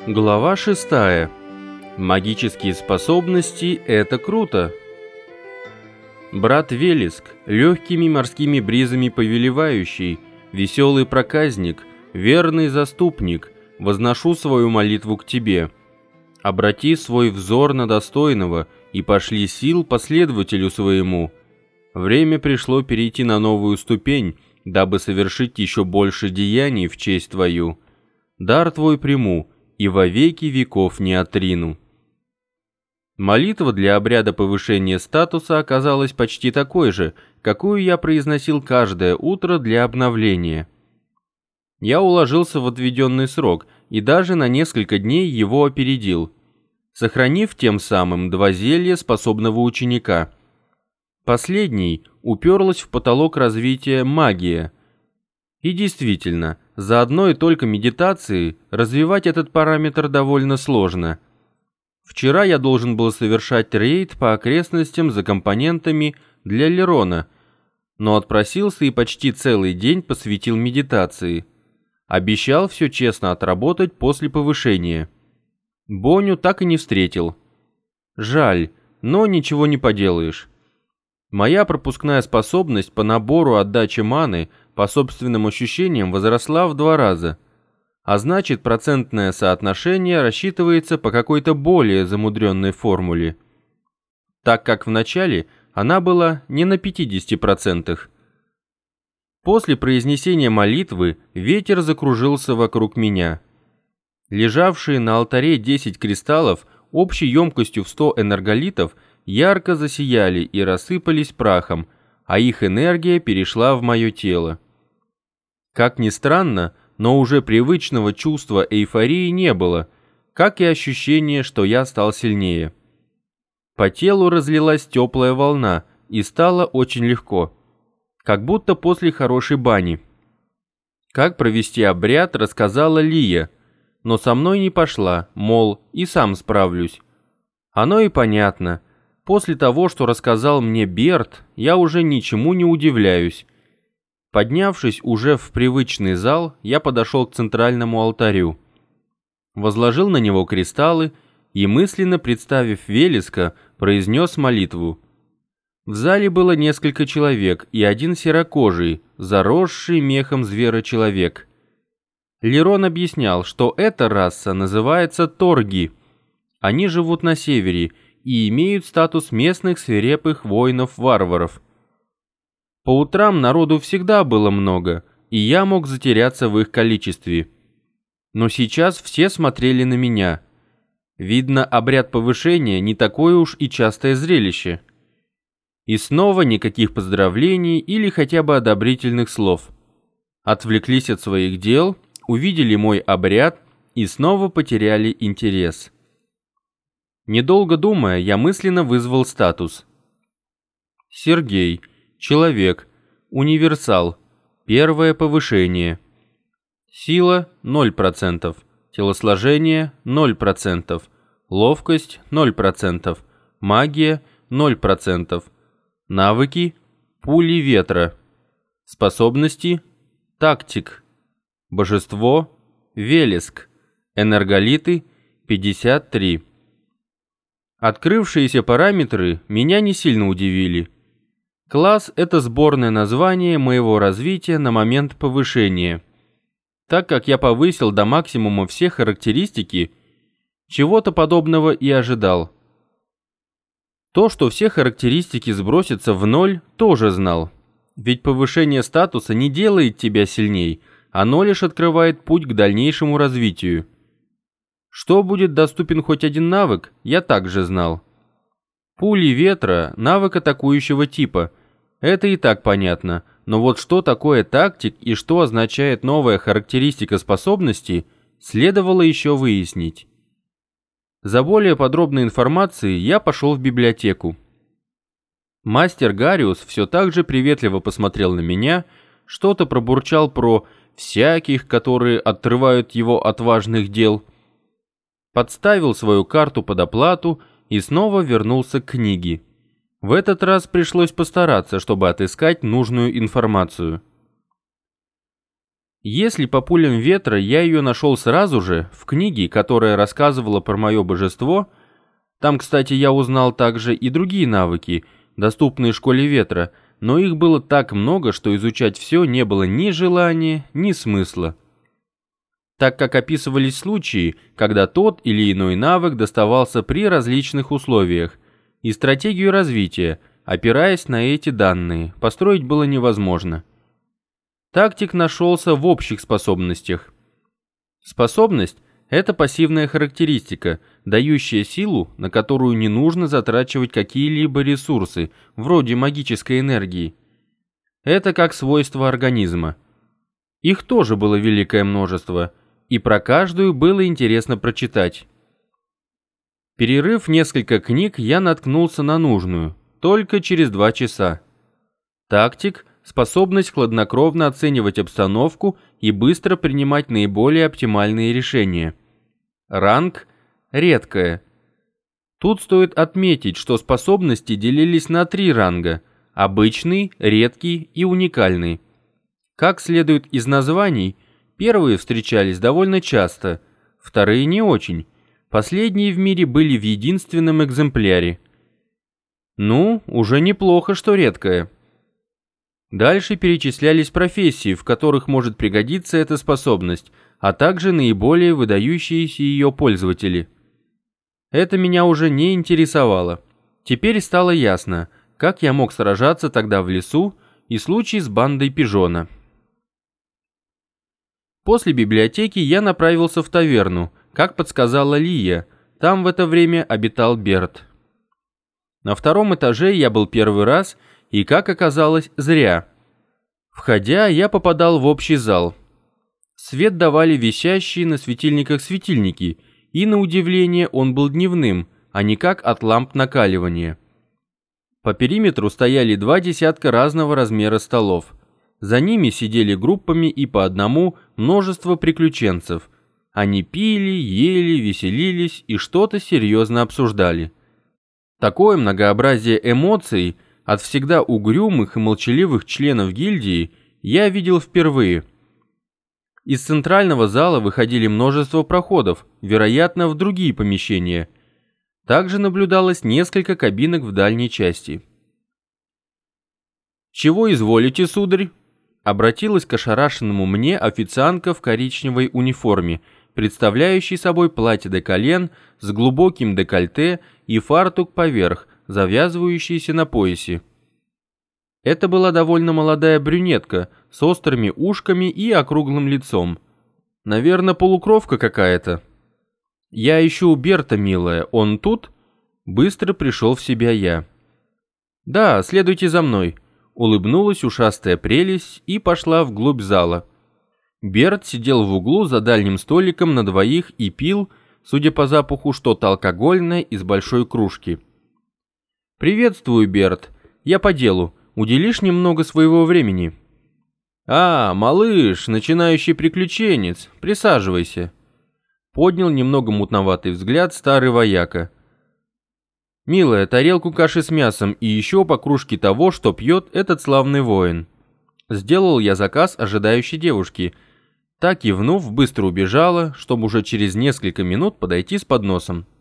Глава 6. Магические способности – это круто. Брат Велеск, легкими морскими бризами повелевающий, веселый проказник, верный заступник, возношу свою молитву к тебе. Обрати свой взор на достойного и пошли сил последователю своему. Время пришло перейти на новую ступень, дабы совершить еще больше деяний в честь твою. Дар твой приму и во веки веков не отрину. Молитва для обряда повышения статуса оказалась почти такой же, какую я произносил каждое утро для обновления. Я уложился в отведенный срок и даже на несколько дней его опередил, сохранив тем самым 2 зелья способного ученика. Последний уперлась в потолок развития магия. И действительно, за одной только медитацией развивать этот параметр довольно сложно. Вчера я должен был совершать рейд по окрестностям за компонентами для Лерона, но отпросился и почти целый день посвятил медитации. Обещал все честно отработать после повышения. Боню так и не встретил. Жаль, но ничего не поделаешь. Моя пропускная способность по набору отдачи маны по собственным ощущениям возросла в 2 раза, а значит процентное соотношение рассчитывается по какой-то более замудренной формуле, так как в начале она была не на 50%. После произнесения молитвы ветер закружился вокруг меня. Лежавшие на алтаре 10 кристаллов общей емкостью в 100 энерголитов ярко засияли и рассыпались прахом, а их энергия перешла в мое тело. Как ни странно, но уже привычного чувства эйфории не было, как и ощущение, что я стал сильнее. По телу разлилась теплая волна, и стало очень легко, как будто после хорошей бани. Как провести обряд, рассказала Лия, но со мной не пошла, мол, и сам справлюсь. Оно и понятно. После того, что рассказал мне Берт, я уже ничему не удивляюсь. Поднявшись уже в привычный зал, я подошел к центральному алтарю. Возложил на него кристаллы и, мысленно представив Велеска, произнес молитву. В зале было несколько человек и один серокожий, заросший мехом звера-человек. Лерон объяснял, что эта раса называется торги. Они живут на севере и имеют статус местных свирепых воинов-варваров. По утрам народу всегда было много, и я мог затеряться в их количестве. Но сейчас все смотрели на меня. Видно, обряд повышения не такое уж и частое зрелище. И снова никаких поздравлений или хотя бы одобрительных слов. Отвлеклись от своих дел, увидели мой обряд и снова потеряли интерес. Недолго думая, я мысленно вызвал статус. Сергей. Человек. Универсал. 1 повышение. Сила 0%. Телосложение 0%. Ловкость 0%. Магия 0%. Навыки пули ветра. Способности тактик. Божество Велеск. Энерголиты 53. Открывшиеся параметры меня не сильно удивили. Класс – это сборное название моего развития на момент повышения. Так как я повысил до максимума все характеристики, чего-то подобного и ожидал. То, что все характеристики сбросятся в 0, тоже знал. Ведь повышение статуса не делает тебя сильней, оно лишь открывает путь к дальнейшему развитию. Что будет доступен хоть один навык, я также знал. Пули ветра – навык атакующего типа. Это и так понятно, но вот что такое тактик и что означает новая характеристика способности, следовало еще выяснить. За более подробной информацией я пошел в библиотеку. Мастер Гариус все так же приветливо посмотрел на меня, что-то пробурчал про «всяких», которые отрывают его от важных дел, подставил свою карту под оплату и снова вернулся к книге. В этот раз пришлось постараться, чтобы отыскать нужную информацию. Если по пулям ветра я ее нашел сразу же, в книге, которая рассказывала про мое божество, там, кстати, я узнал также и другие навыки, доступные школе ветра, но их было так много, что изучать все не было ни желания, ни смысла. Так как описывались случаи, когда тот или иной навык доставался при различных условиях, и стратегию развития, опираясь на эти данные, построить было невозможно. Тактик нашелся в общих способностях. Способность – это пассивная характеристика, дающая силу, на которую не нужно затрачивать какие-либо ресурсы, вроде магической энергии. Это как свойство организма. Их тоже было великое множество, и про каждую было интересно прочитать. Перерыв несколько книг, я наткнулся на нужную, только через 2 часа. Тактик – способность хладнокровно оценивать обстановку и быстро принимать наиболее оптимальные решения. Ранг – редкая. Тут стоит отметить, что способности делились на 3 ранга – обычный, редкий и уникальный. Как следует из названий, первые встречались довольно часто, вторые не очень. Последние в мире были в единственном экземпляре. Ну, уже неплохо, что редкое. Дальше перечислялись профессии, в которых может пригодиться эта способность, а также наиболее выдающиеся ее пользователи. Это меня уже не интересовало. Теперь стало ясно, как я мог сражаться тогда в лесу и случай с бандой Пижона. После библиотеки я направился в таверну, как подсказала Лия, там в это время обитал Берт. На 2-м этаже я был первый раз, и, как оказалось, зря. Входя, я попадал в общий зал. Свет давали висящие на светильниках светильники, и, на удивление, он был дневным, а не как от ламп накаливания. По периметру стояли 2 десятка разного размера столов. За ними сидели группами и по одному множество приключенцев. Они пили, ели, веселились и что-то серьезно обсуждали. Такое многообразие эмоций от всегда угрюмых и молчаливых членов гильдии я видел впервые. Из центрального зала выходили множество проходов, вероятно, в другие помещения. Также наблюдалось несколько кабинок в дальней части. «Чего изволите, сударь?» Обратилась к ошарашенному мне официантка в коричневой униформе, представляющей собой платье до колен с глубоким декольте и фартук поверх, завязывающийся на поясе. Это была довольно молодая брюнетка с острыми ушками и округлым лицом. Наверное, полукровка какая-то. «Я ищу Берта, милая, он тут?» Быстро пришел в себя я. «Да, следуйте за мной», — улыбнулась ушастая прелесть и пошла вглубь зала. Берт сидел в углу за дальним столиком на 2 и пил, судя по запаху, что-то алкогольное из большой кружки. «Приветствую, Берт. Я по делу. Уделишь немного своего времени?» «А, малыш, начинающий приключенец, присаживайся». Поднял немного мутноватый взгляд старый вояка. «Милая, тарелку каши с мясом и еще по кружке того, что пьет этот славный воин». Сделал я заказ ожидающей девушки. Та, кивнув, быстро убежала, чтобы уже через несколько минут подойти с подносом.